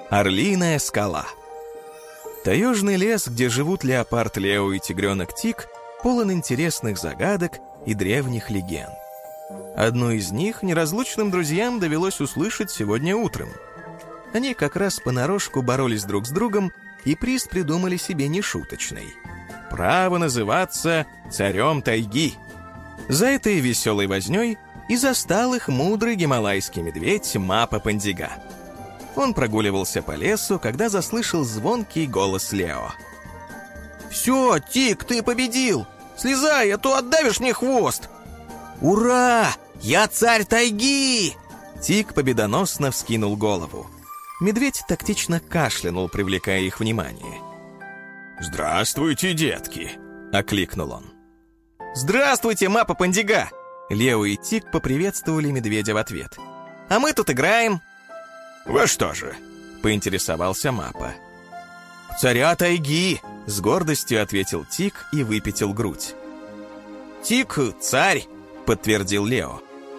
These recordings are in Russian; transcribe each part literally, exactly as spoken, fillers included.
Орлиная скала. Таежный лес, где живут леопард Лео и тигренок Тик, полон интересных загадок и древних легенд. Одну из них неразлучным друзьям довелось услышать сегодня утром. Они как раз понарошку боролись друг с другом, и приз придумали себе нешуточный. Право называться царем тайги. За этой веселой вознёй и застал их мудрый гималайский медведь Мапа-Пандига. Он прогуливался по лесу, когда заслышал звонкий голос Лео. «Все, Тик, ты победил! Слезай, а то отдавишь мне хвост!» «Ура! Я царь тайги!» Тик победоносно вскинул голову. Медведь тактично кашлянул, привлекая их внимание. «Здравствуйте, детки!» — окликнул он. «Здравствуйте, Мапа-Пандига!» Лео и Тик поприветствовали медведя в ответ. «А мы тут играем!» «Во что же?» — поинтересовался Мапа. «Царя тайги!» — с гордостью ответил Тик и выпятил грудь. «Тик — царь!» — подтвердил Лео.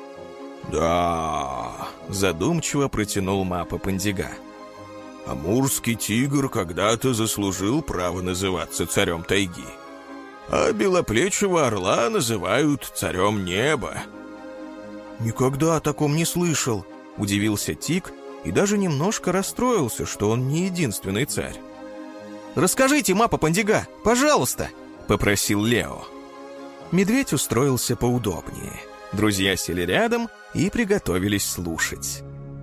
«Да...» — задумчиво протянул Мапа-Пандига. «Амурский тигр когда-то заслужил право называться царем тайги, а белоплечего орла называют царем неба». «Никогда о таком не слышал», — удивился Тик и даже немножко расстроился, что он не единственный царь. «Расскажите, Мапа-Пандига, пожалуйста», — попросил Лео. Медведь устроился поудобнее. Друзья сели рядом и приготовились слушать.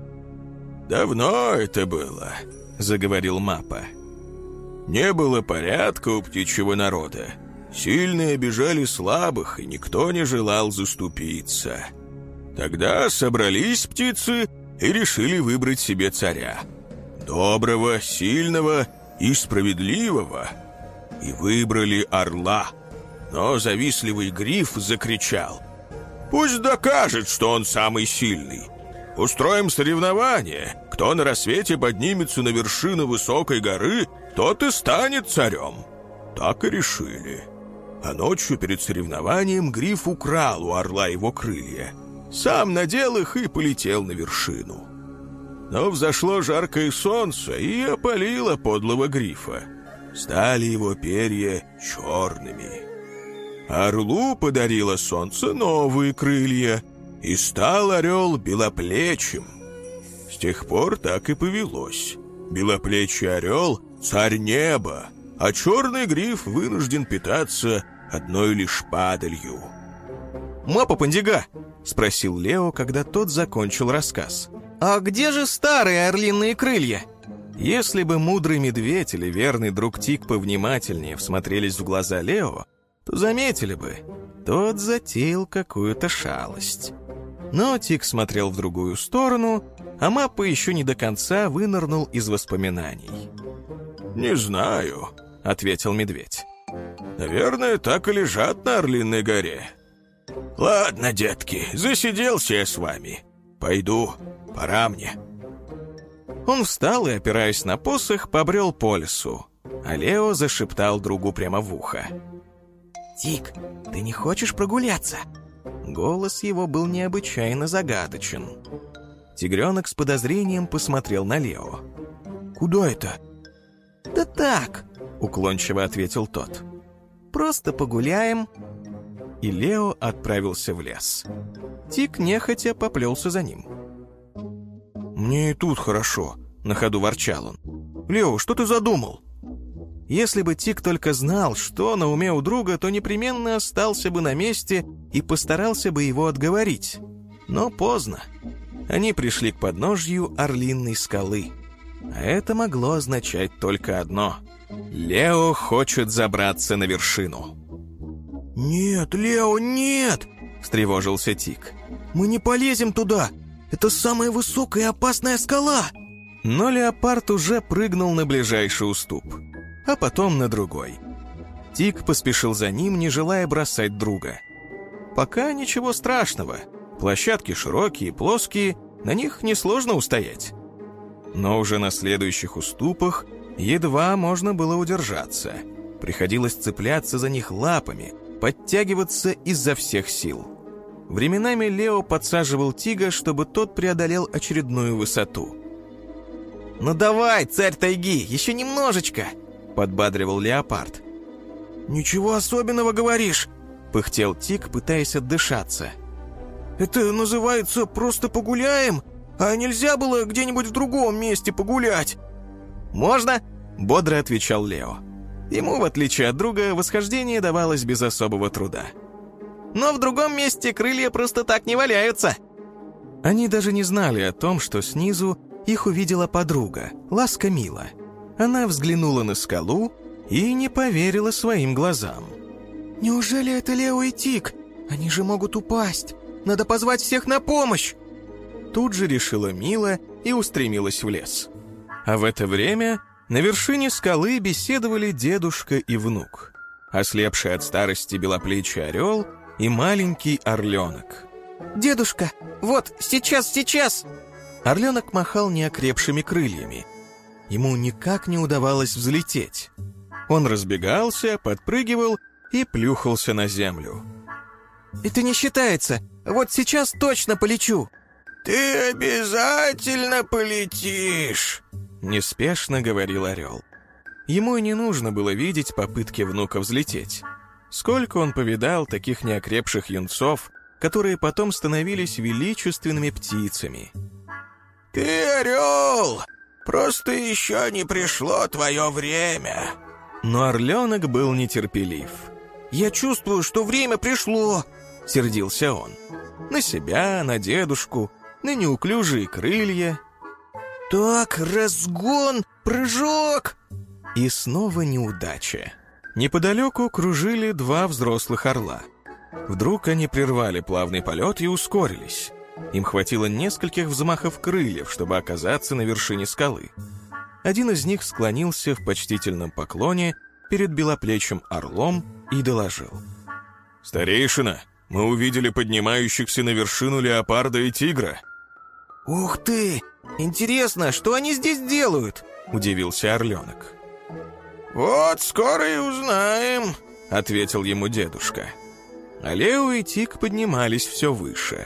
«Давно это было», — заговорил Мапа. «Не было порядка у птичьего народа. Сильные обижали слабых, и никто не желал заступиться. Тогда собрались птицы и решили выбрать себе царя. Доброго, сильного и справедливого. И выбрали орла. Но завистливый гриф закричал: «Пусть докажет, что он самый сильный. Устроим соревнование. Кто на рассвете поднимется на вершину высокой горы, тот и станет царем». Так и решили. А ночью перед соревнованием гриф украл у орла его крылья. Сам надел их и полетел на вершину. Но взошло жаркое солнце и опалило подлого грифа. Стали его перья черными. Орлу подарило солнце новые крылья, и стал орел белоплечим. С тех пор так и повелось. Белоплечий орел — царь неба, а черный гриф вынужден питаться одной лишь падалью. «Мапа-Пандига!» — спросил Лео, когда тот закончил рассказ. «А где же старые орлиные крылья?» Если бы мудрый медведь или верный друг Тик повнимательнее всмотрелись в глаза Лео, то заметили бы, тот затеял какую-то шалость. Но Тик смотрел в другую сторону, а Мапа еще не до конца вынырнул из воспоминаний. «Не знаю», — ответил медведь. «Наверное, так и лежат на Орлиной горе. Ладно, детки, засиделся я с вами. Пойду, пора мне». Он встал и, опираясь на посох, побрел по лесу, а Лео зашептал другу прямо в ухо. «Тик, ты не хочешь прогуляться?» Голос его был необычайно загадочен. Тигренок с подозрением посмотрел на Лео. «Куда это?» «Да так», — уклончиво ответил тот. «Просто погуляем». И Лео отправился в лес. Тик нехотя поплелся за ним. «Мне и тут хорошо», — на ходу ворчал он. «Лео, что ты задумал?» Если бы Тик только знал, что на уме у друга, то непременно остался бы на месте и постарался бы его отговорить. Но поздно. Они пришли к подножью Орлиной скалы. А это могло означать только одно. Лео хочет забраться на вершину. «Нет, Лео, нет!» — встревожился Тик. «Мы не полезем туда! Это самая высокая и опасная скала!» Но леопард уже прыгнул на ближайший уступ, а потом на другой. Тик поспешил за ним, не желая бросать друга. Пока ничего страшного. Площадки широкие, плоские, на них несложно устоять. Но уже на следующих уступах едва можно было удержаться. Приходилось цепляться за них лапами, подтягиваться изо всех сил. Временами Лео подсаживал Тига, чтобы тот преодолел очередную высоту. «Ну давай, царь тайги, еще немножечко!» — подбадривал леопард. «Ничего особенного говоришь», — пыхтел Тик, пытаясь отдышаться. «Это называется «просто погуляем», а нельзя было где-нибудь в другом месте погулять?» «Можно», — бодро отвечал Лео. Ему, в отличие от друга, восхождение давалось без особого труда. «Но в другом месте крылья просто так не валяются». Они даже не знали о том, что снизу их увидела подруга, Ласка Мила. Она взглянула на скалу и не поверила своим глазам. «Неужели это Лео и Тик? Они же могут упасть. Надо позвать всех на помощь!» Тут же решила Мила и устремилась в лес. А в это время на вершине скалы беседовали дедушка и внук, ослепший от старости белоплечий орел и маленький орленок. «Дедушка, вот, сейчас, сейчас!» Орленок махал неокрепшими крыльями. Ему никак не удавалось взлететь. Он разбегался, подпрыгивал и плюхался на землю. «Это не считается. Вот сейчас точно полечу!» «Ты обязательно полетишь!» — неспешно говорил орел. Ему и не нужно было видеть попытки внука взлететь. Сколько он повидал таких неокрепших юнцов, которые потом становились величественными птицами. «Ты орел! Просто еще не пришло твое время!» Но орленок был нетерпелив. «Я чувствую, что время пришло!» — сердился он. На себя, на дедушку, на неуклюжие крылья. «Так, разгон, прыжок!» И снова неудача. Неподалеку кружили два взрослых орла. Вдруг они прервали плавный полет и ускорились. Им хватило нескольких взмахов крыльев, чтобы оказаться на вершине скалы. Один из них склонился в почтительном поклоне перед белоплечим орлом и доложил. «Старейшина, мы увидели поднимающихся на вершину леопарда и тигра». «Ух ты! Интересно, что они здесь делают?» — удивился орленок. «Вот скоро и узнаем», — ответил ему дедушка. А Лео и Тик поднимались все выше.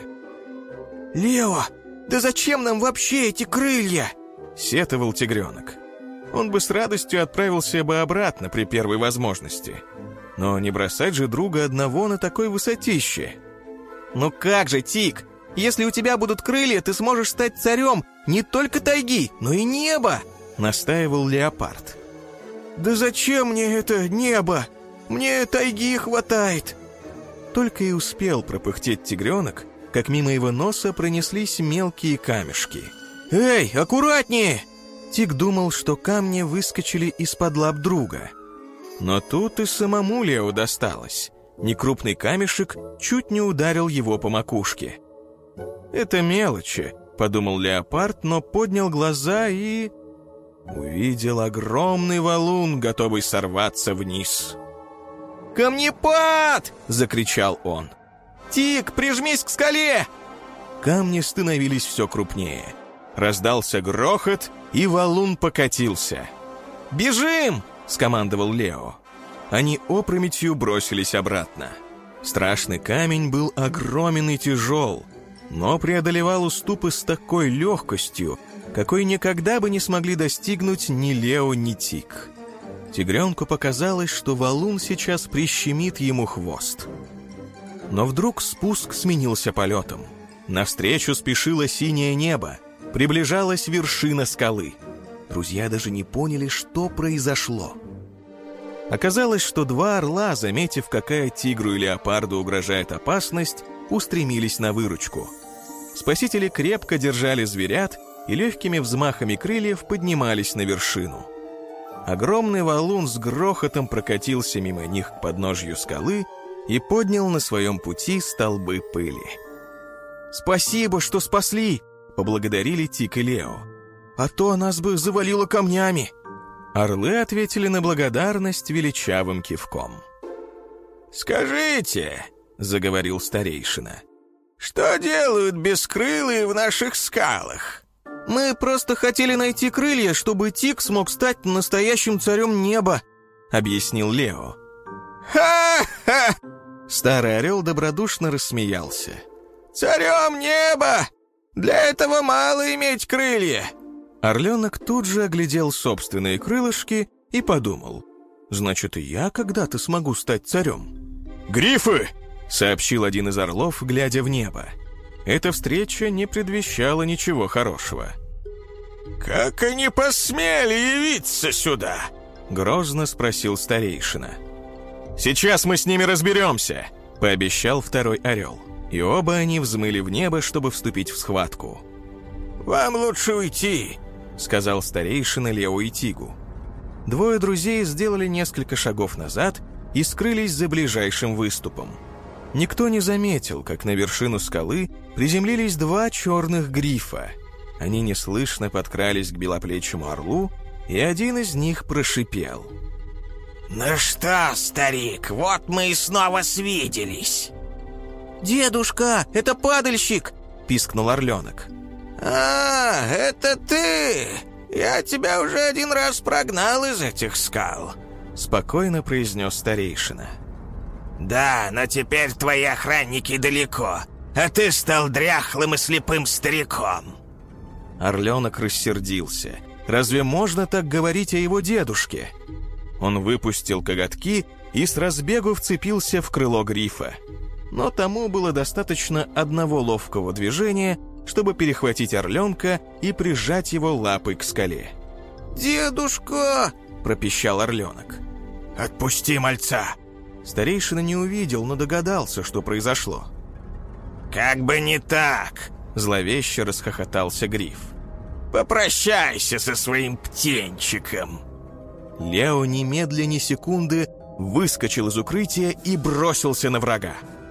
«Лео, да зачем нам вообще эти крылья?» — сетовал тигренок. Он бы с радостью отправился бы обратно при первой возможности. Но не бросать же друга одного на такой высотище. «Ну как же, Тик, если у тебя будут крылья, ты сможешь стать царем не только тайги, но и неба!» — настаивал леопард. «Да зачем мне это небо? Мне тайги хватает!» Только и успел пропыхтеть тигренок, как мимо его носа пронеслись мелкие камешки. «Эй, аккуратнее!» Тик думал, что камни выскочили из-под лап друга. Но тут и самому Лео досталось. Некрупный камешек чуть не ударил его по макушке. «Это мелочи», — подумал леопард, но поднял глаза и... увидел огромный валун, готовый сорваться вниз. «Камнепад!» — закричал он. «Тик, прижмись к скале!» Камни становились все крупнее. Раздался грохот, и валун покатился. «Бежим!» — скомандовал Лео. Они опрометью бросились обратно. Страшный камень был огромен и тяжел, но преодолевал уступы с такой легкостью, какой никогда бы не смогли достигнуть ни Лео, ни Тик. Тигренку показалось, что валун сейчас прищемит ему хвост. Но вдруг спуск сменился полетом. Навстречу спешило синее небо, приближалась вершина скалы. Друзья даже не поняли, что произошло. Оказалось, что два орла, заметив, какая тигру и леопарду угрожает опасность, устремились на выручку. Спасители крепко держали зверят и легкими взмахами крыльев поднимались на вершину. Огромный валун с грохотом прокатился мимо них к подножью скалы и поднял на своем пути столбы пыли. «Спасибо, что спасли!» — поблагодарили Тик и Лео. «А то нас бы завалило камнями!» Орлы ответили на благодарность величавым кивком. «Скажите, — заговорил старейшина, — что делают бескрылые в наших скалах?» «Мы просто хотели найти крылья, чтобы Тик смог стать настоящим царем неба», — объяснил Лео. «Ха-ха!» Старый орел добродушно рассмеялся. «Царем неба! Для этого мало иметь крылья!» Орленок тут же оглядел собственные крылышки и подумал: значит, и я когда-то смогу стать царем. «Грифы!» — сообщил один из орлов, глядя в небо. Эта встреча не предвещала ничего хорошего. «Как они посмели явиться сюда?» — грозно спросил старейшина. «Сейчас мы с ними разберемся», — пообещал второй орел. И оба они взмыли в небо, чтобы вступить в схватку. «Вам лучше уйти», — сказал старейшина Лео и Тигу. Двое друзей сделали несколько шагов назад и скрылись за ближайшим выступом. Никто не заметил, как на вершину скалы приземлились два черных грифа. Они неслышно подкрались к белоплечему орлу, и один из них прошипел: «Ну что, старик, вот мы и снова свиделись». «Дедушка, это падальщик!» — пискнул орленок. «А, это ты! Я тебя уже один раз прогнал из этих скал», — спокойно произнес старейшина. «Да, но теперь твои охранники далеко, а ты стал дряхлым и слепым стариком». Орленок рассердился. Разве можно так говорить о его дедушке? Он выпустил коготки и с разбегу вцепился в крыло грифа. Но тому было достаточно одного ловкого движения, чтобы перехватить орленка и прижать его лапой к скале. «Дедушка!» — пропищал орленок. «Отпусти мальца!» Старейшина не увидел, но догадался, что произошло. «Как бы не так!» — зловеще расхохотался гриф. «Попрощайся со своим птенчиком!» Лео немедля ни секунды выскочил из укрытия и бросился на врага.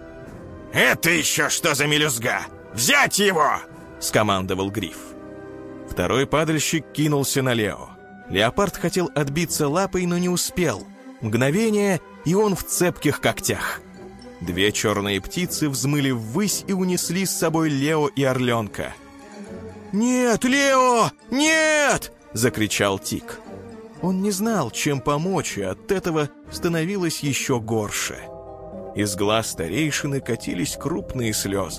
«Это еще что за мелюзга? Взять его!» — скомандовал гриф. Второй падальщик кинулся на Лео. Леопард хотел отбиться лапой, но не успел. Мгновение, и он в цепких когтях. Две черные птицы взмыли ввысь и унесли с собой Лео и орленка. «Нет, Лео! Нет!» — закричал Тик. Он не знал, чем помочь, и от этого становилось еще горше. Из глаз старейшины катились крупные слезы.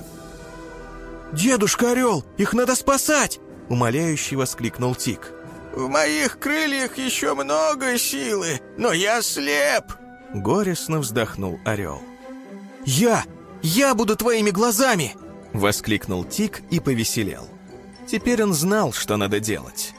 «Дедушка Орел, их надо спасать!» — умоляюще воскликнул Тик. «В моих крыльях еще много силы, но я слеп!» — горестно вздохнул Орел. «Я! Я буду твоими глазами!» — воскликнул Тик и повеселел. Теперь он знал, что надо делать.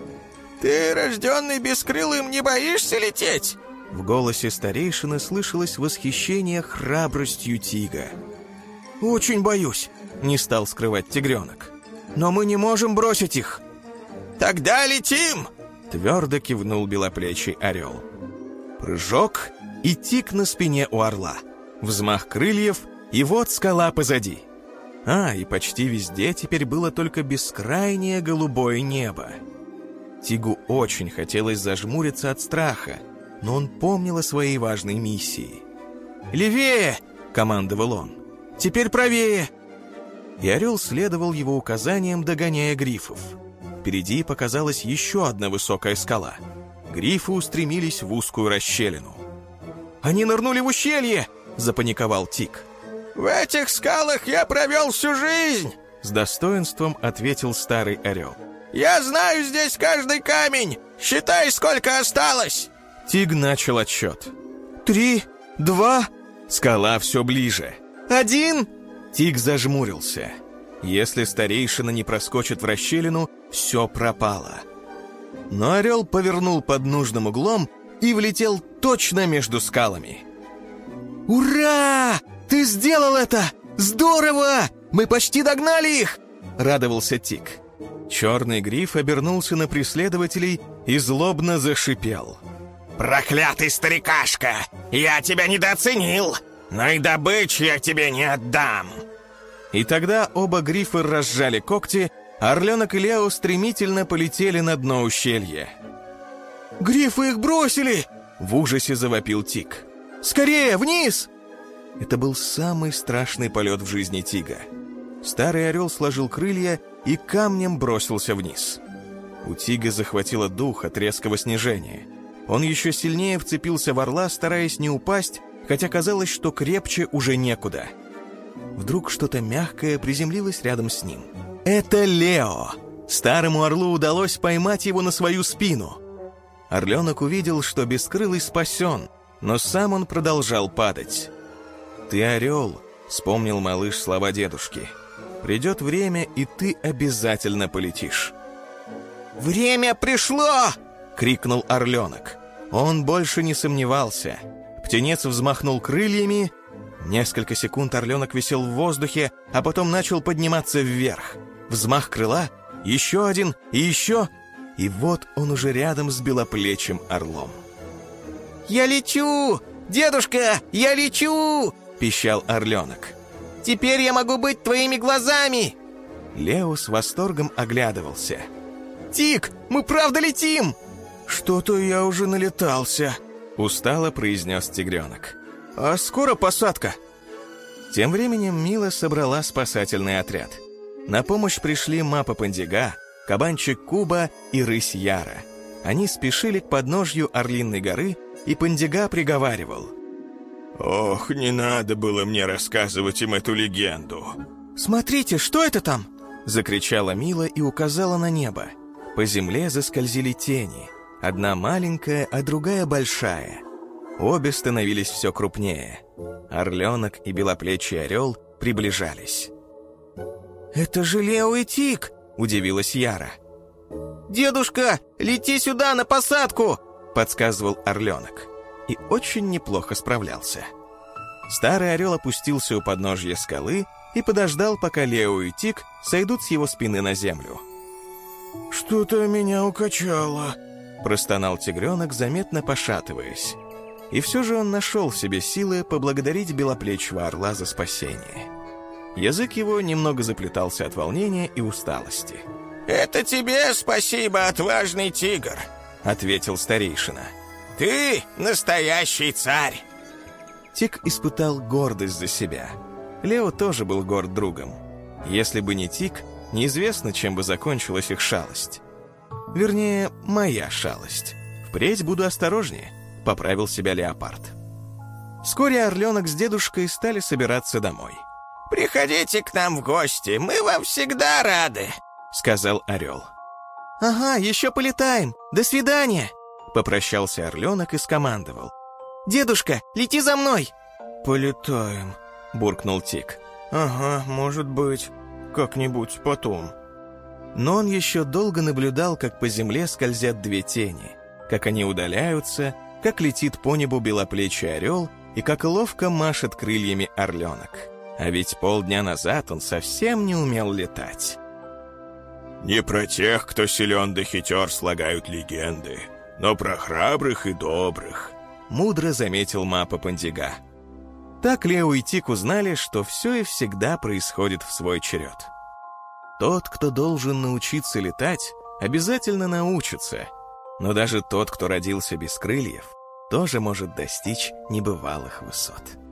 «Ты, рожденный бескрылым, не боишься лететь?» В голосе старейшины слышалось восхищение храбростью Тига. «Очень боюсь», — не стал скрывать тигренок. «Но мы не можем бросить их». «Тогда летим!» — твердо кивнул белоплечий орел. Прыжок, и Тик на спине у орла. Взмах крыльев, и вот скала позади. А, и почти везде теперь было только бескрайнее голубое небо. Тигу очень хотелось зажмуриться от страха, но он помнил о своей важной миссии. «Левее!» — командовал он. «Теперь правее!» И орел следовал его указаниям, догоняя грифов. Впереди показалась еще одна высокая скала. Грифы устремились в узкую расщелину. «Они нырнули в ущелье!» — запаниковал Тик. «В этих скалах я провел всю жизнь!» — с достоинством ответил старый орел. «Я знаю здесь каждый камень! Считай, сколько осталось!» Тиг начал отсчет. «Три, два...» Скала все ближе. «Один...» Тиг зажмурился. Если старейшина не проскочит в расщелину, все пропало. Но орел повернул под нужным углом и влетел точно между скалами. «Ура! Ты сделал это! Здорово! Мы почти догнали их!» — радовался Тик. Черный гриф обернулся на преследователей и злобно зашипел. «Проклятый старикашка! Я тебя недооценил, но и добычу я тебе не отдам!» И тогда оба грифа разжали когти, а орленок и Лео стремительно полетели на дно ущелья. «Грифы их бросили!» — в ужасе завопил Тик. «Скорее, вниз!» Это был самый страшный полет в жизни Тига. Старый орел сложил крылья и камнем бросился вниз. У Тига захватило дух от резкого снижения. Он еще сильнее вцепился в орла, стараясь не упасть, хотя казалось, что крепче уже некуда. Вдруг что-то мягкое приземлилось рядом с ним. «Это Лео!» Старому орлу удалось поймать его на свою спину. Орленок увидел, что Бескрылый спасен, но сам он продолжал падать. «Ты орел», — вспомнил малыш слова дедушки. «Придет время, и ты обязательно полетишь». «Время пришло!» — крикнул орленок. Он больше не сомневался. Птенец взмахнул крыльями. Несколько секунд орленок висел в воздухе, а потом начал подниматься вверх. Взмах крыла, еще один и еще, и вот он уже рядом с белоплечим орлом. «Я лечу! Дедушка, я лечу!» — пищал орленок. «Теперь я могу быть твоими глазами!» Лео с восторгом оглядывался. «Тик, мы правда летим!» «Что-то я уже налетался», — устало произнес тигренок. «А скоро посадка?» Тем временем Мила собрала спасательный отряд. На помощь пришли Мапа-Пандига, кабанчик Куба и рысь Яра. Они спешили к подножью Орлиной горы, и Пандига приговаривал: «Ох, не надо было мне рассказывать им эту легенду». «Смотрите, что это там?» — закричала Мила и указала на небо. По земле заскользили тени. Одна маленькая, а другая большая. Обе становились все крупнее. Орленок и белоплечий орел приближались. «Это же Лео и Тик!» — удивилась Яра. «Дедушка, лети сюда на посадку!» — подсказывал орленок. И очень неплохо справлялся. Старый орел опустился у подножья скалы и подождал, пока Лео и Тик сойдут с его спины на землю. «Что-то меня укачало», — простонал тигренок, заметно пошатываясь. И все же он нашел в себе силы поблагодарить белоплечего орла за спасение. Язык его немного заплетался от волнения и усталости. «Это тебе спасибо, отважный тигр», — ответил старейшина. «Ты настоящий царь!» Тик испытал гордость за себя. Лео тоже был горд другом. Если бы не Тик, неизвестно, чем бы закончилась их шалость. Вернее, моя шалость. Впредь буду осторожнее, поправил себя леопард. Вскоре орленок с дедушкой стали собираться домой. «Приходите к нам в гости, мы вам всегда рады», — сказал орел. «Ага, еще полетаем. До свидания!» Попрощался орленок и скомандовал: «Дедушка, лети за мной!» «Полетаем», — буркнул Тик. «Ага, может быть, как-нибудь потом». Но он еще долго наблюдал, как по земле скользят две тени, как они удаляются, как летит по небу белоплечий орел и как ловко машет крыльями орленок. А ведь полдня назад он совсем не умел летать. «Не про тех, кто силен да хитер, слагают легенды, но про храбрых и добрых», — мудро заметил Мапа-Пандига. Так Лео и Тик узнали, что все и всегда происходит в свой черед. Тот, кто должен научиться летать, обязательно научится, но даже тот, кто родился без крыльев, тоже может достичь небывалых высот.